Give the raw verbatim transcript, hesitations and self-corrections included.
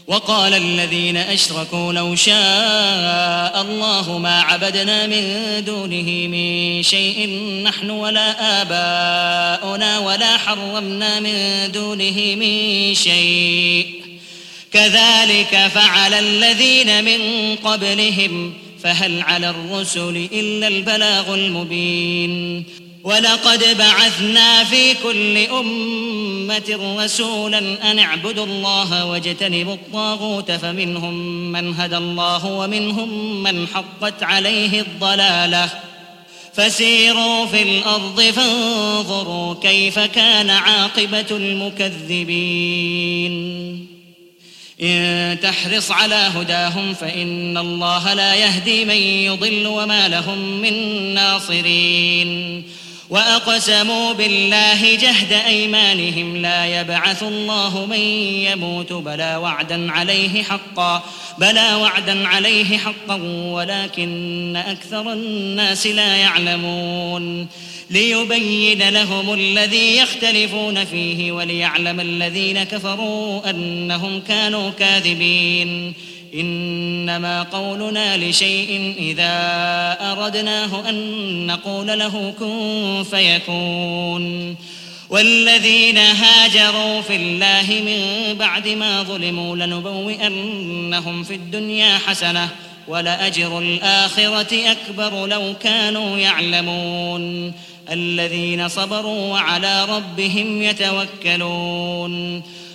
وقال الذين أشركوا لو شاء الله ما عبدنا من دونه من شيء نحن ولا آباؤنا ولا حرمنا من دونه من شيء كذلك فعل الذين من قبلهم فهل على الرسل إلا البلاغ المبين ولقد بعثنا في كل أمة رسولا أن اعبدوا الله واجتنبوا الطاغوت فمنهم من هدى الله ومنهم من حقت عليه الضلالة فسيروا في الأرض فانظروا كيف كان عاقبة المكذبين إن تحرص على هداهم فإن الله لا يهدي من يضل وما لهم من ناصرين وأقسموا بالله جهد أيمانهم لا يبعث الله من يموت بلى وعدا عليه حقا بلى وعدا عليه حقا ولكن أكثر الناس لا يعلمون ليبين لهم الذي يختلفون فيه وليعلم الذين كفروا أنهم كانوا كاذبين إنما قولنا لشيء إذا أردناه أن نقول له كن فيكون والذين هاجروا في الله من بعد ما ظلموا لنبوئنهم في الدنيا حسنة ولأجر الآخرة أكبر لو كانوا يعلمون الذين صبروا وعلى ربهم يتوكلون